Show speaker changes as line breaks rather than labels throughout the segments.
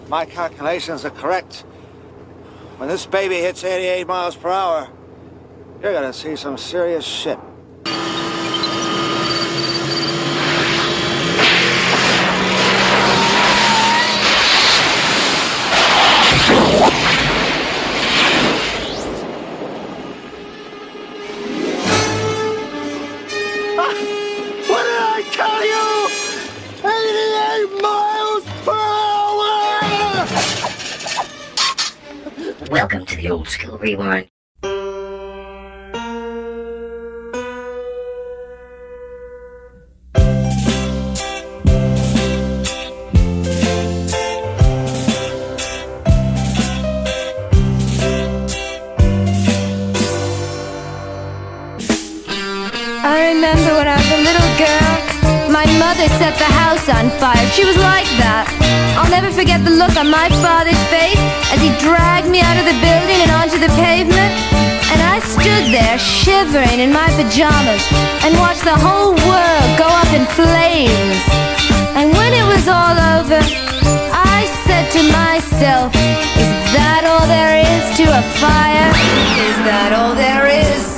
my calculations are correct, when this baby hits 88 miles per hour, you're gonna see some serious shit.
What did I tell you? 88 miles per hour!
Welcome to the Old School Rewind.
I remember when I was a little girl, my mother set the house on fire. She was like that. I'll never forget the look on my father's face as he dragged me out of the building and onto the pavement. And I stood there shivering in my pajamas and watched the whole world go up in flames. And when it was all over, I said to myself, is that all there is to a fire? Is that all there is?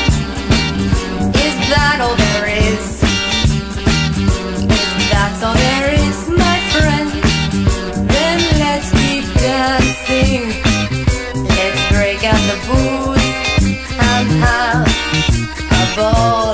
Is that all there is? If that's all there is, my friend, then let's keep dancing. Let's break out the booze and have a ball.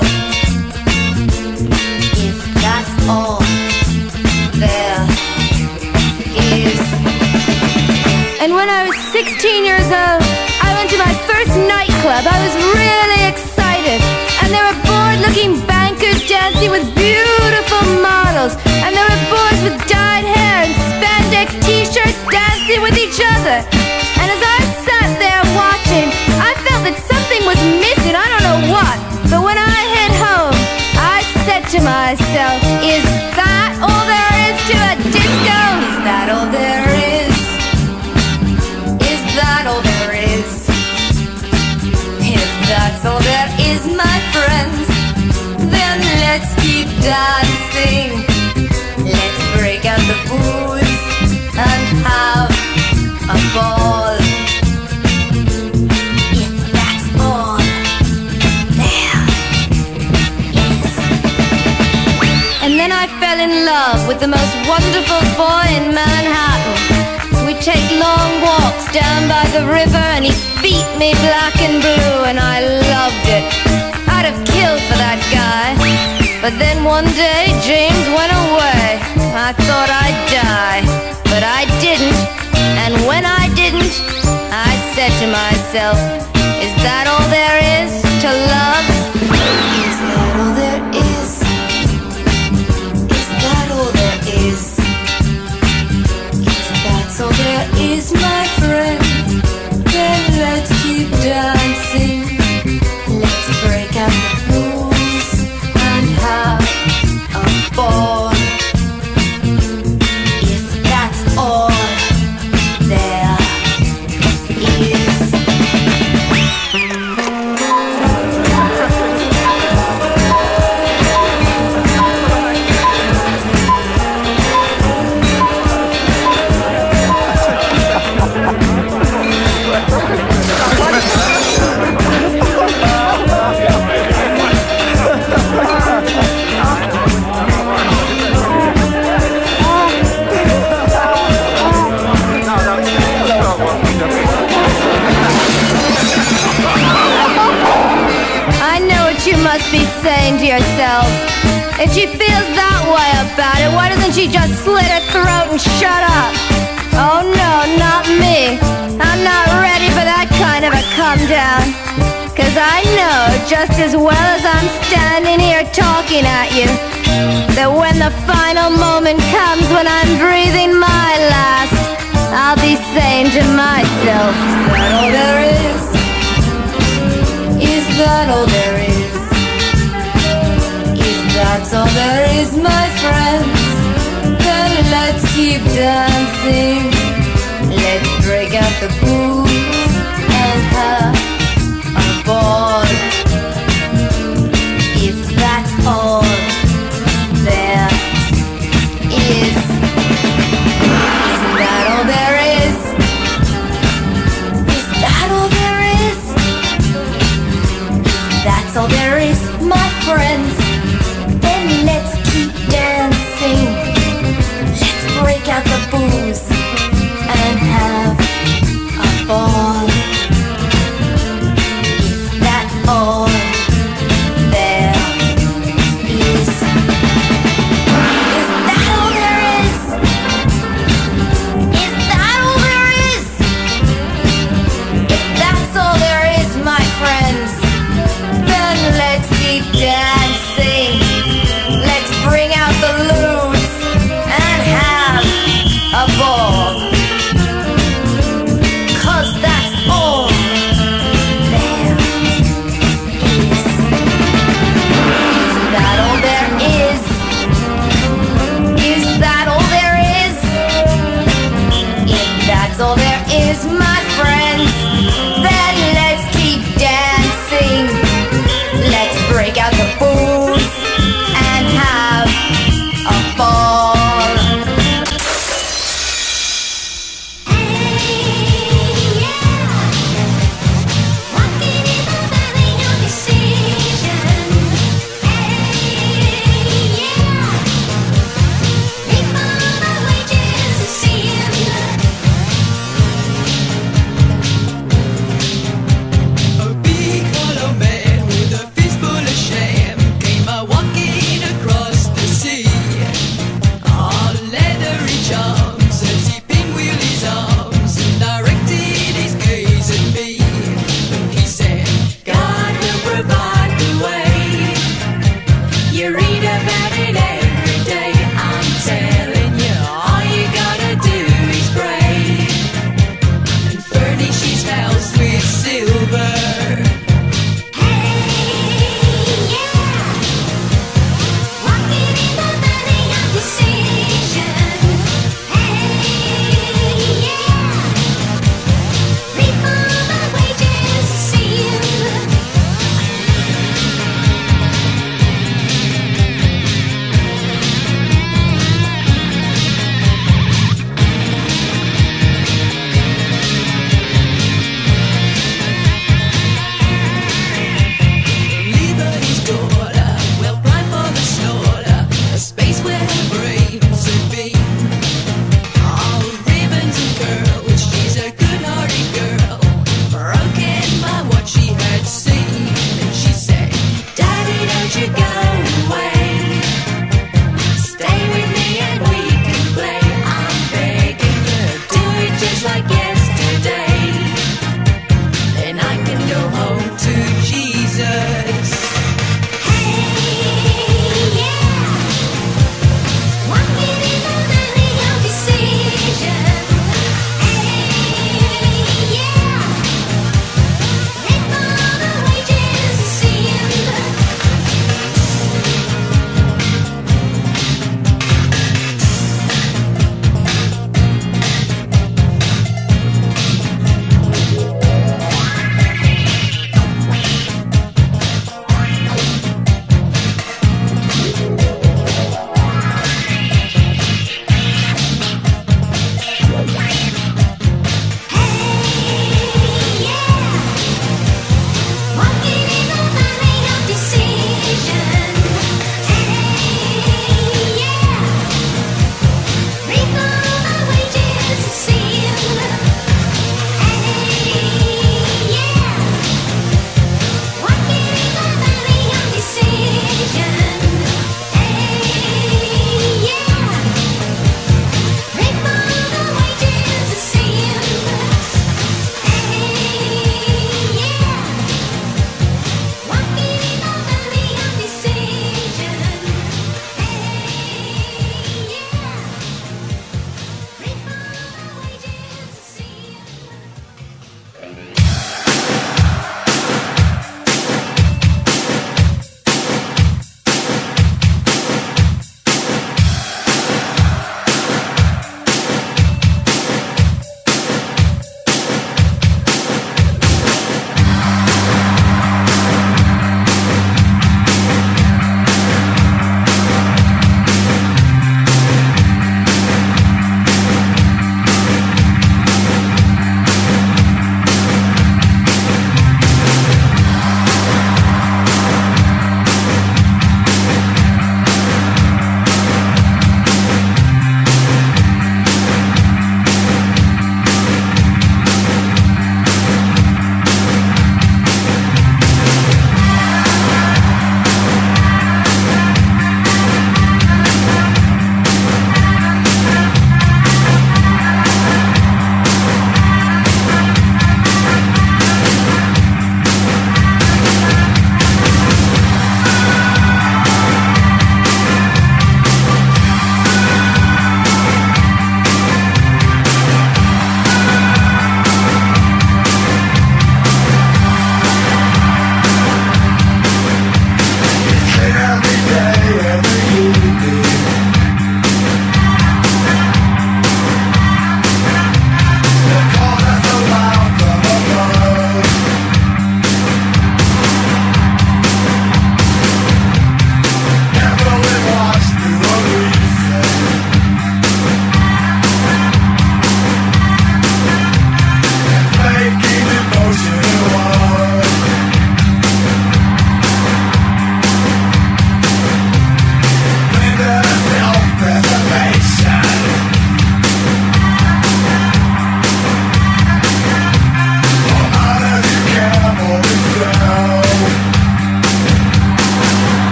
If that's all there is. And when I was 16 years old, I went to my first nightclub. I was really excited. And there were bored-looking bankers dancing with beautiful models. And there were boys with dyed hair and spandex t-shirts dancing with each other. And as I sat there watching, I felt that something was missing, I don't know what. But when I hit home, I said to myself, is that all there is to a disco? Is that all there is? Is that all there is? If that's all there is, my friends, then let's keep dancing. Let's break out the booze and have a ball. If that's all there is. And then I fell in love with the most wonderful boy in Manhattan. We'd take long walks down by the river and he'd beat me black and blue, and I loved it. I'd have killed for that guy. But then one day James went away. I thought I'd die, but I didn't. And when I didn't, I said to myself, is that all there is to love? Is that all there is? Is that all there is? If that's all there is, my friend, then let's keep dancing. Let's break out the blues and have a ball. If that's all there is. Must be saying to yourselves, if she feels that way about it, why doesn't she just slit her throat and shut up? Oh no, not me. I'm not ready for that kind of a come down. Cause I know just as well as I'm standing here talking at you, that when the final moment comes, when I'm breathing my last, I'll be saying to myself, is that all there is? Is that all there is? That's all there is, my friends. Then let's keep dancing. Let's break out the booze and have a ball. If that's all there is. Isn't that all friends, then let's keep dancing. Let's break out the booze and have a ball. If that's all there is that all there is? Is that all there is? If that's all there is, my friends, then let's keep dancing.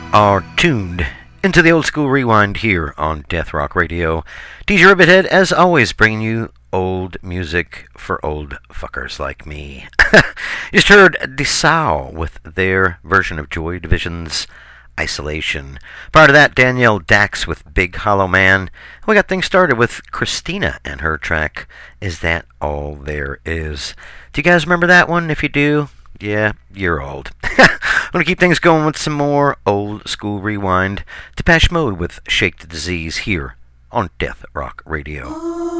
Are tuned into the Old School Rewind here on Death Rock Radio. DJ Rivethead, as always, bringing you old music for old fuckers like me. You just heard Dessau with their version of Joy Division's Isolation. Prior to that, Danielle Dax with Big Hollow Man. We got things started with Christina and her track, Is That All There Is? Do you guys remember that one? If you do, yeah, you're old. I'm going to keep things going with some more old school rewind. Depeche Mode with Shake the Disease here on Death Rock Radio.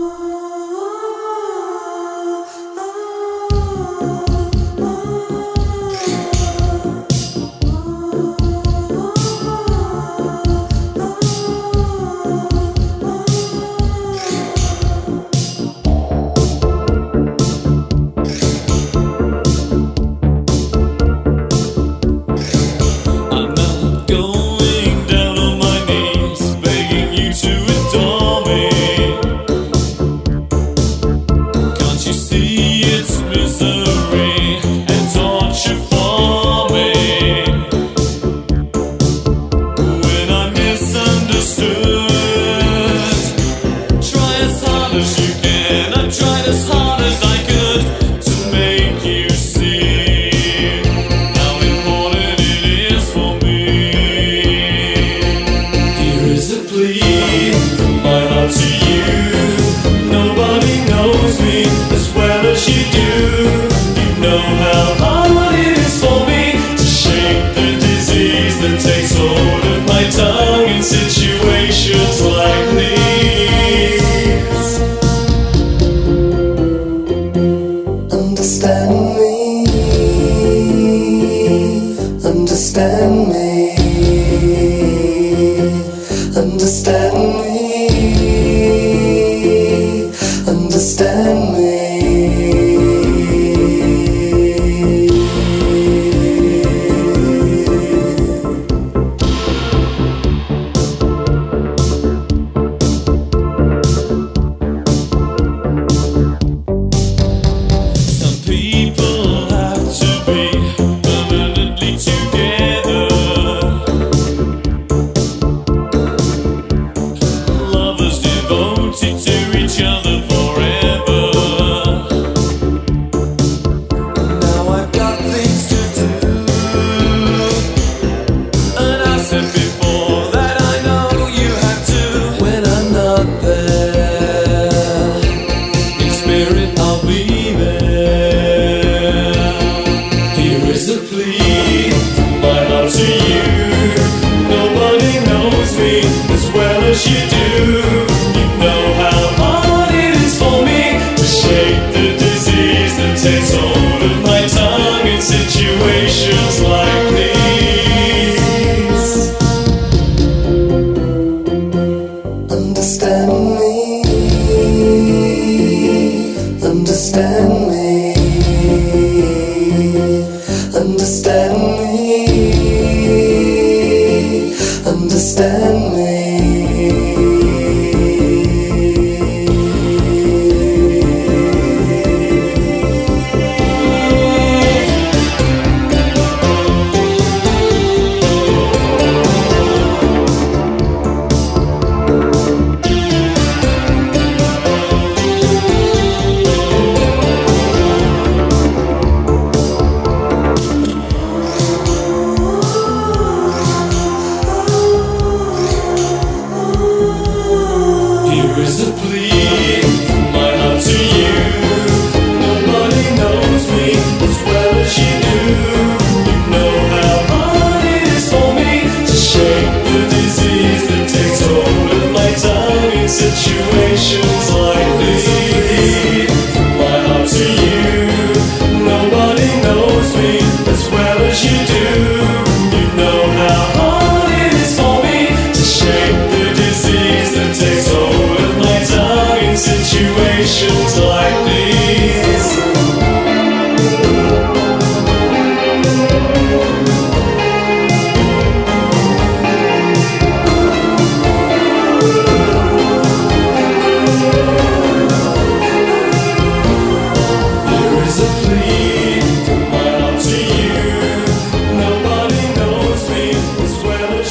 Situations like these, understand me, understand me, understand me, understand me. Situations like these, understand me, understand me, understand me, understand me. Situations like these, my heart to you. Nobody knows me as well as you do. You know how hard it is for me to shake the disease that takes hold of my tongue in situations like these. Well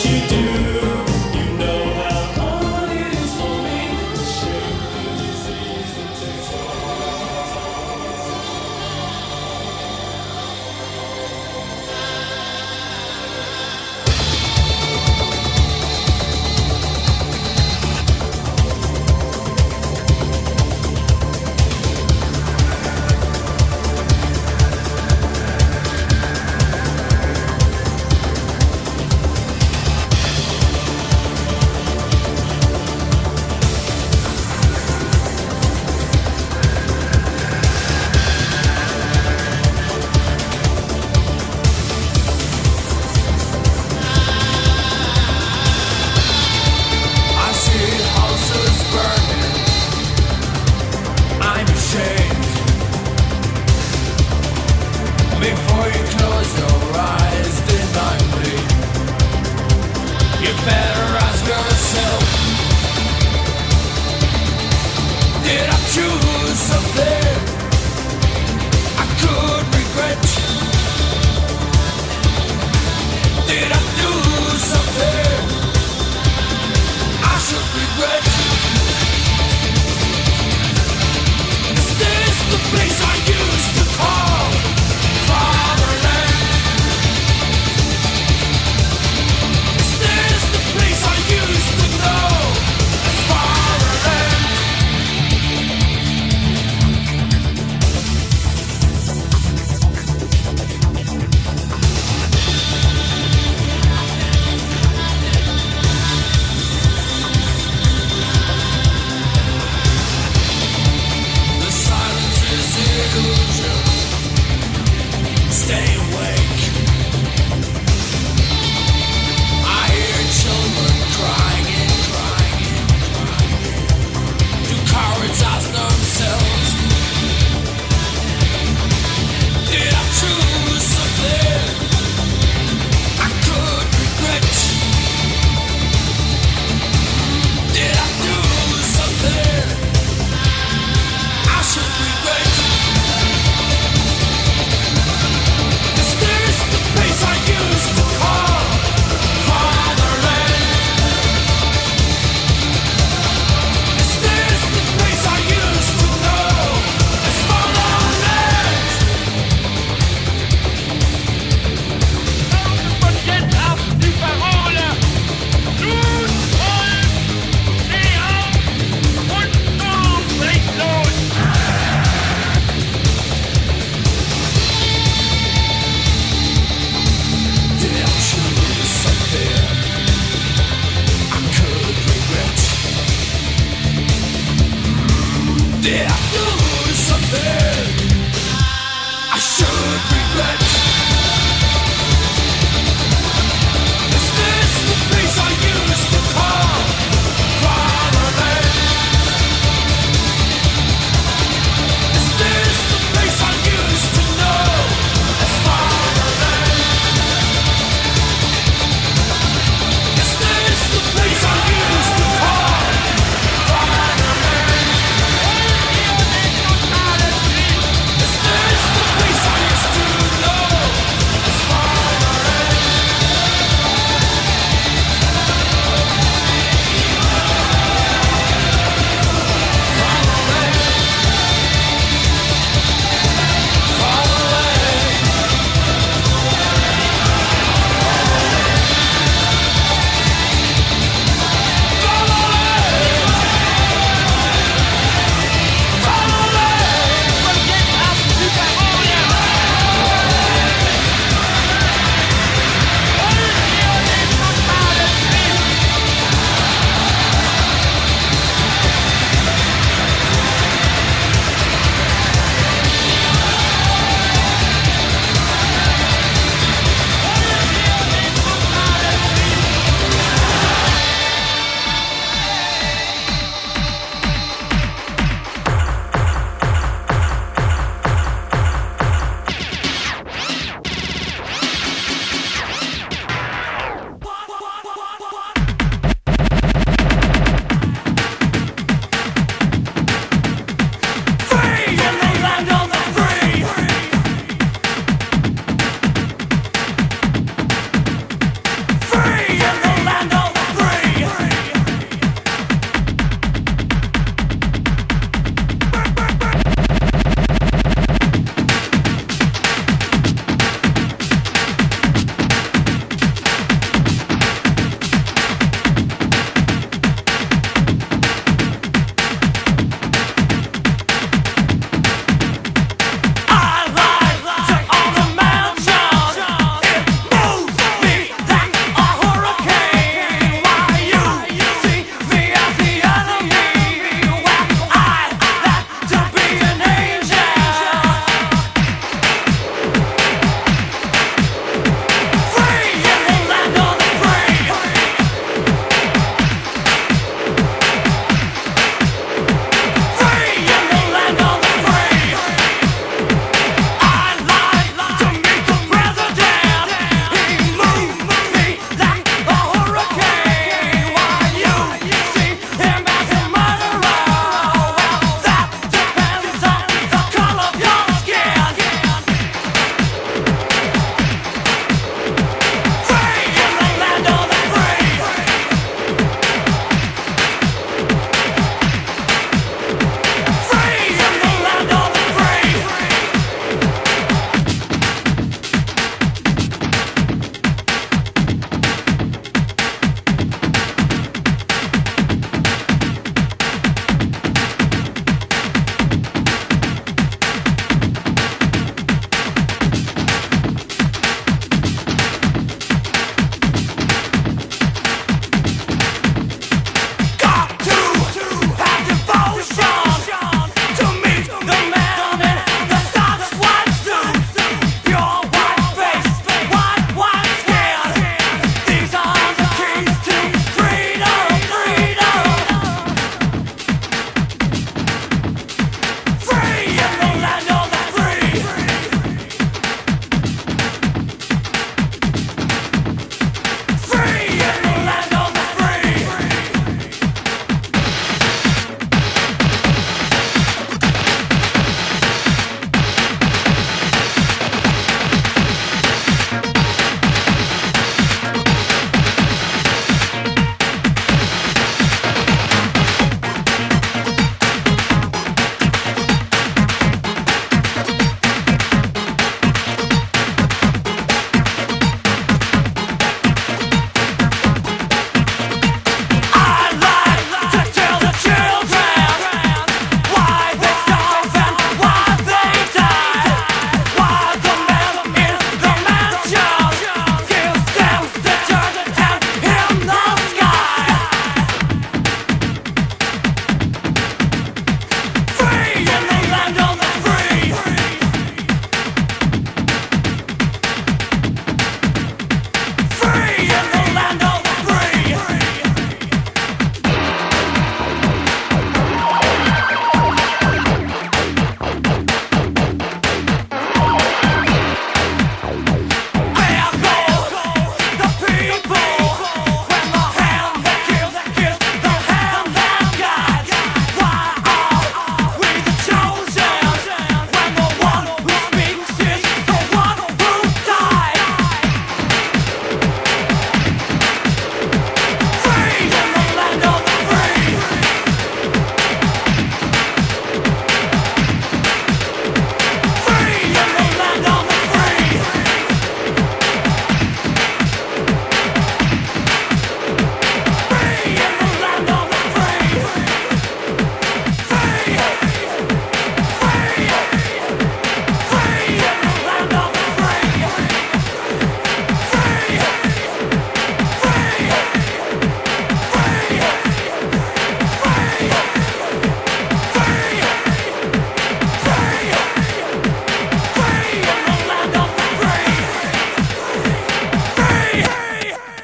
Did I do something I should regret? Is this the place I used to call fatherland? Is this the place I used to know as fatherland? Is this the place I used to call fatherland? Is this the place I used to know?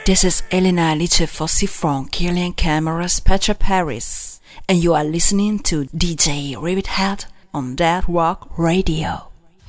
This is Elena Alice Fossi from Killian Cameras Petra Paris, and you are listening to DJ Rivithead on Death Rock Radio.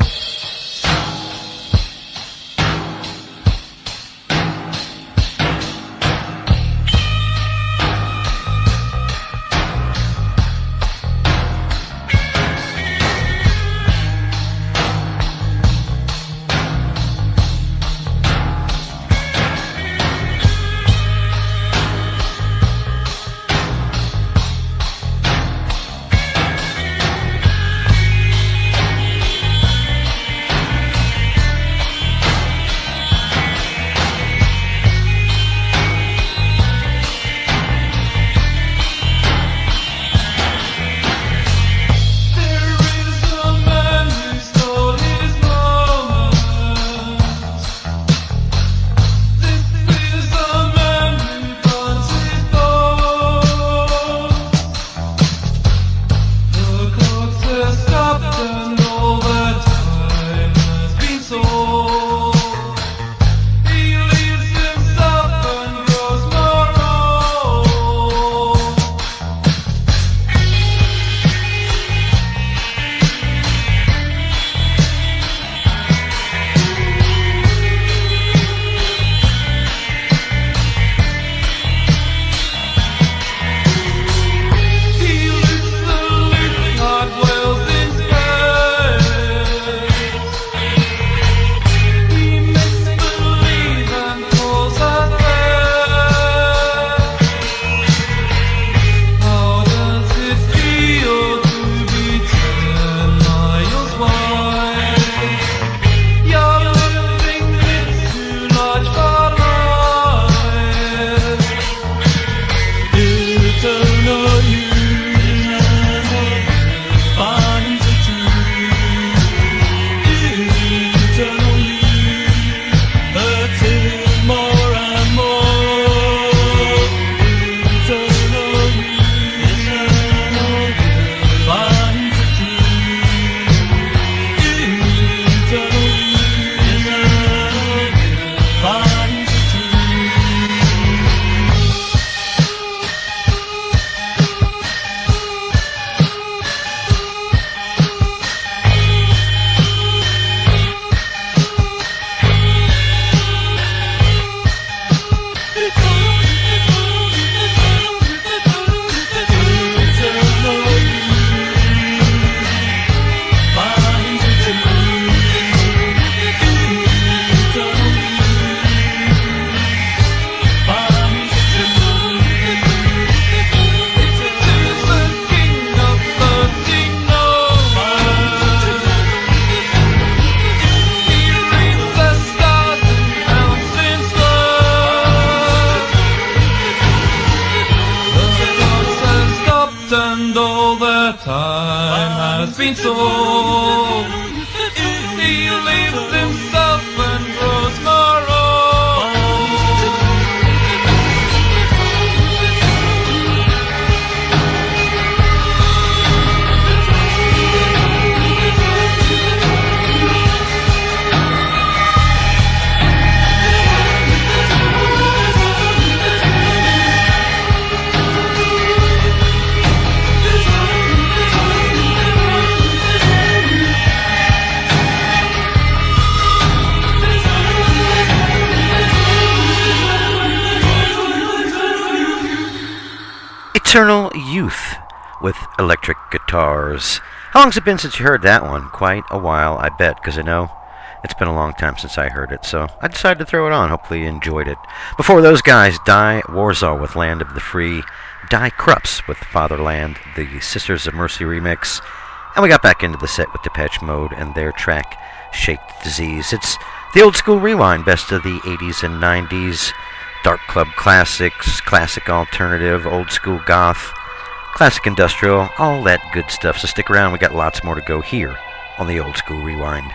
Eternal Youth with electric guitars. How long's it been since you heard that one? Quite a while, I bet, because I know it's been a long time since I heard it, so I decided to throw it on. Hopefully you enjoyed it. Before those guys, Die Warsaw with Land of the Free, Die Krups with Fatherland, the Sisters of Mercy remix, and we got back into the set with Depeche Mode and their track, Shake the Disease. It's the Old School Rewind, best of the 80s and 90s. Dark club classics, classic alternative, old school goth, classic industrial, all that good stuff. So stick around, we got lots more to go here on the Old School Rewind.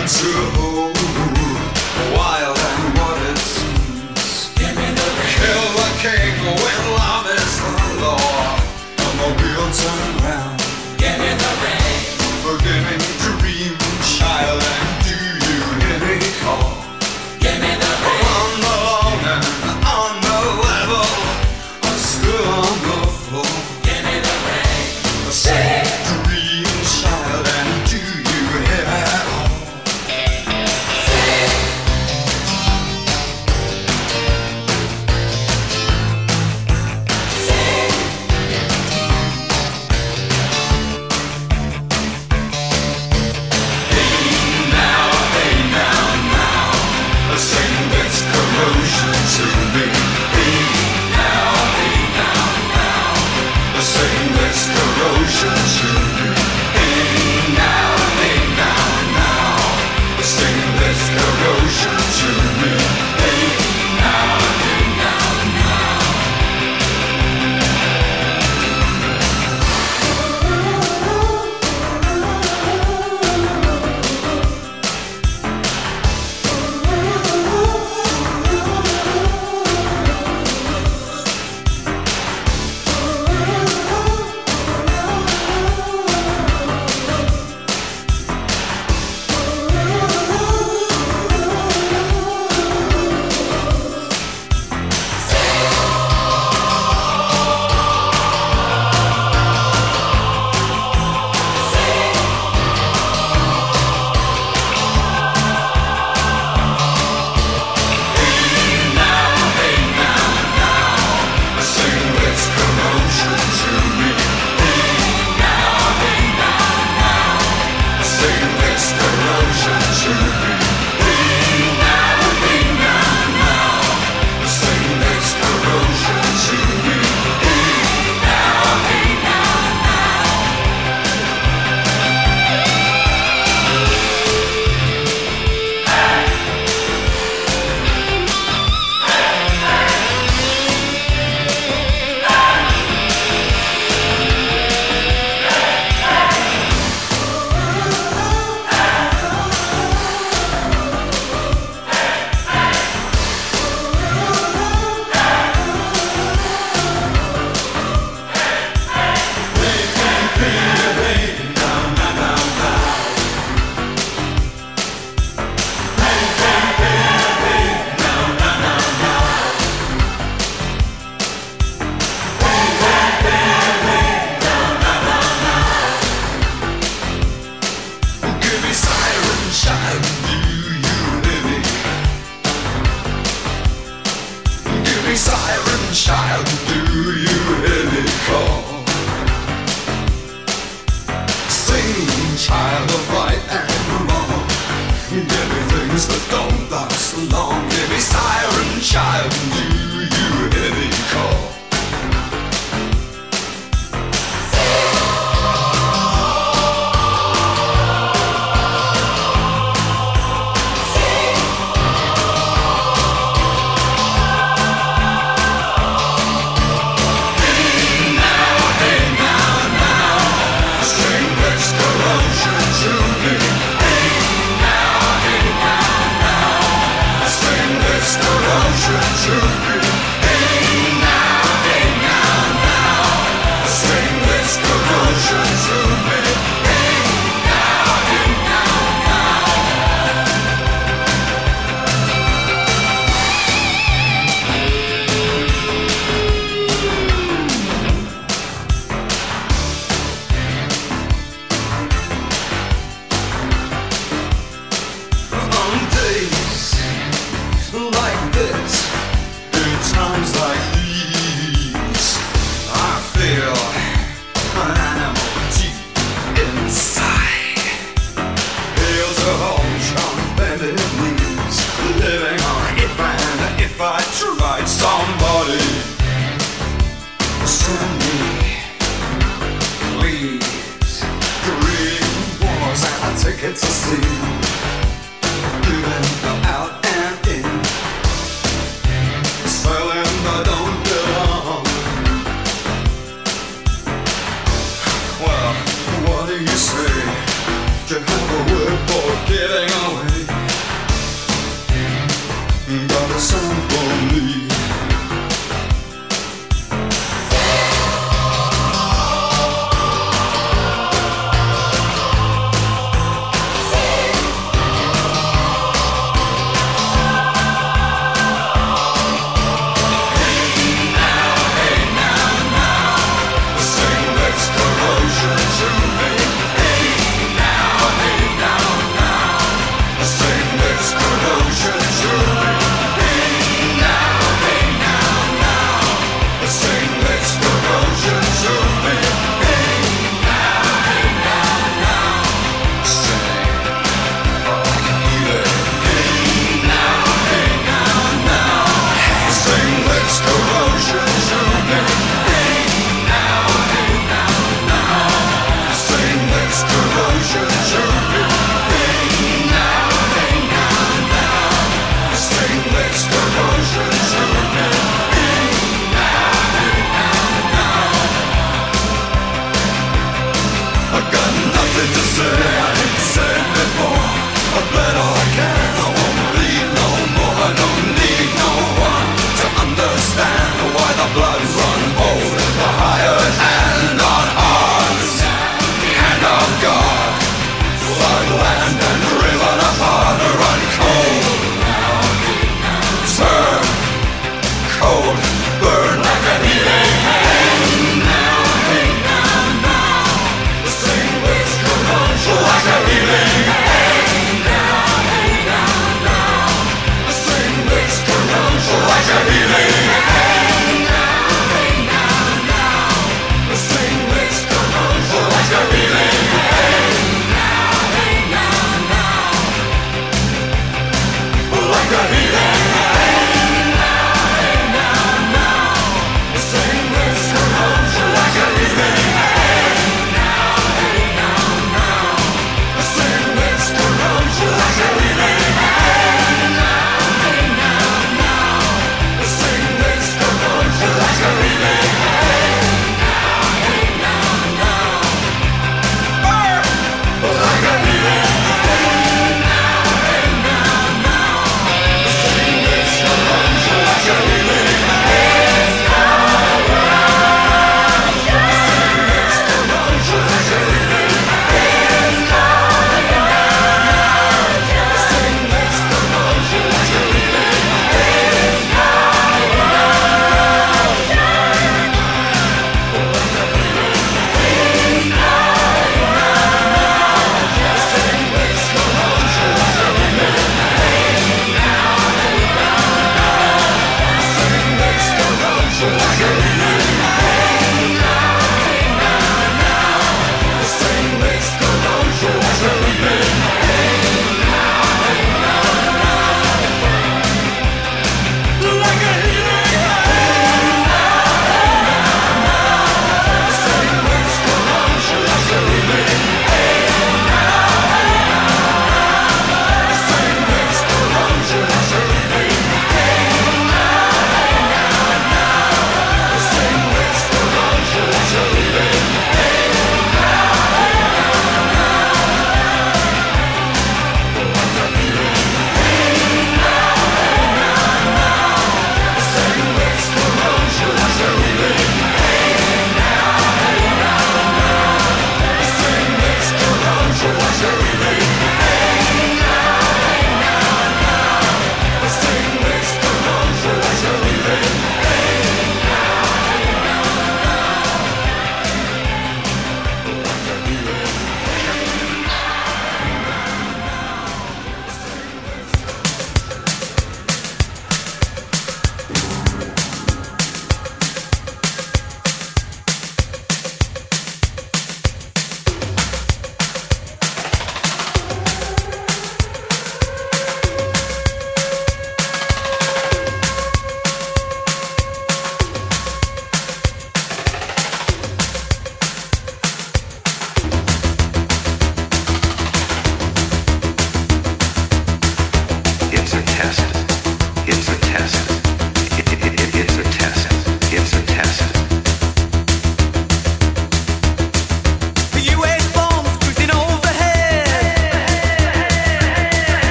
learn to hold wild and what it seems. Give me the ring. Kill the king when love is the law. And the wheel turn around. Give me the ring. Forgiving dream child, and do you hear me call? Give me the ring. On the long and on the level, I'm still on the floor. Give me the ring. Say dream child, and do you hear me call? Child, do you hear me call? Sing, child of right and wrong. Give me things that don't last long. Give me siren, child, do you hear me call? Tickets to see, living out and in, selling I don't belong. Well, what do you say? Do you have a word for giving away. Got a song for me. Sing this corrosion to me. Hey now.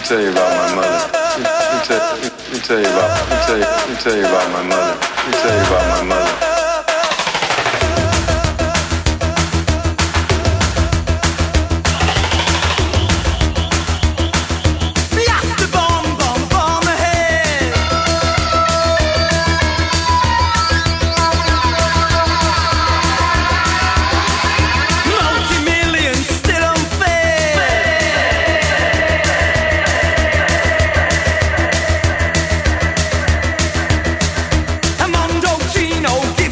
tell you about my mother. Let me tell you about my mother. Let me tell you about my mother.
Mondo Gino,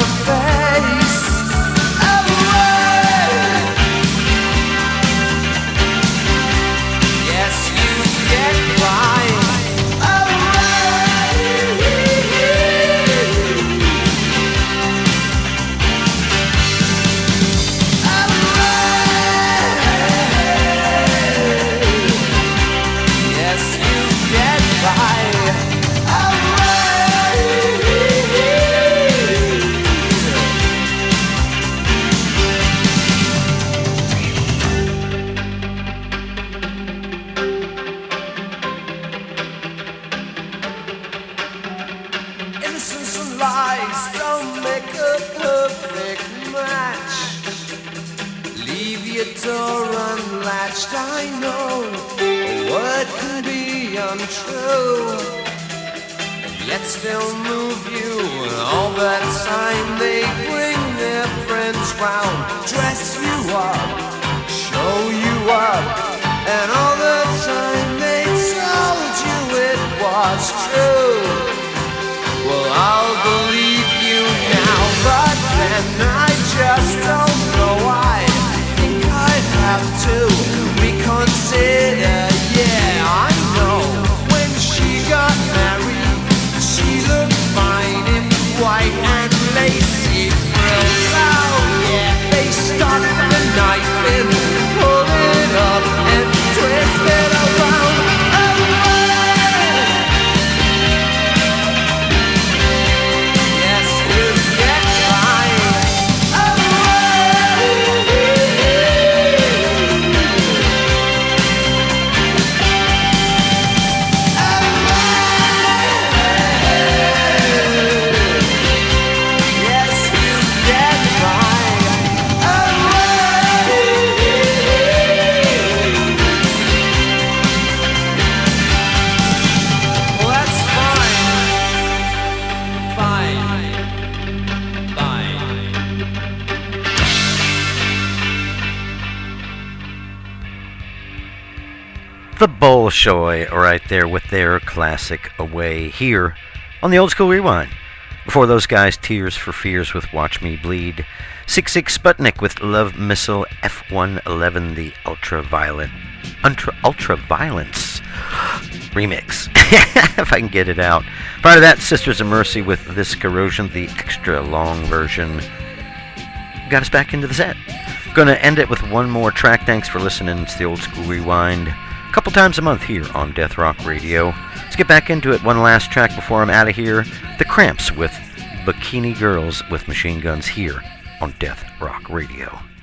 your face. Away. Yes, you get by. Innocence and lies don't make a perfect match. Leave your door unlatched, I know a word can be untrue, and yet still move you. And all that time they bring their friends round, dress you up, show you up, and all the time they told you it was true. Well, I'll believe you now, but then I just don't know why. Think I'd have to reconsider. Yeah, I know. When she got married, she looked fine in white and lacy frills. Oh, yeah, they stuck the knife in, pulled it up and twisted around.
The Bolshoi right there with their classic Away here on the Old School Rewind. Before those guys, Tears for Fears with Watch Me Bleed. 66 Sputnik with Love Missile. F111, the Ultraviolence remix. If I can get it out. Prior to that, Sisters of Mercy with This Corrosion, the extra long version. Got us back into the set. Gonna end it with one more track. Thanks for listening. It's the Old School Rewind. Couple times a month here on Death Rock Radio. Let's get back into it. One last track before I'm out of here. The Cramps with Bikini Girls with Machine Guns here on Death Rock Radio.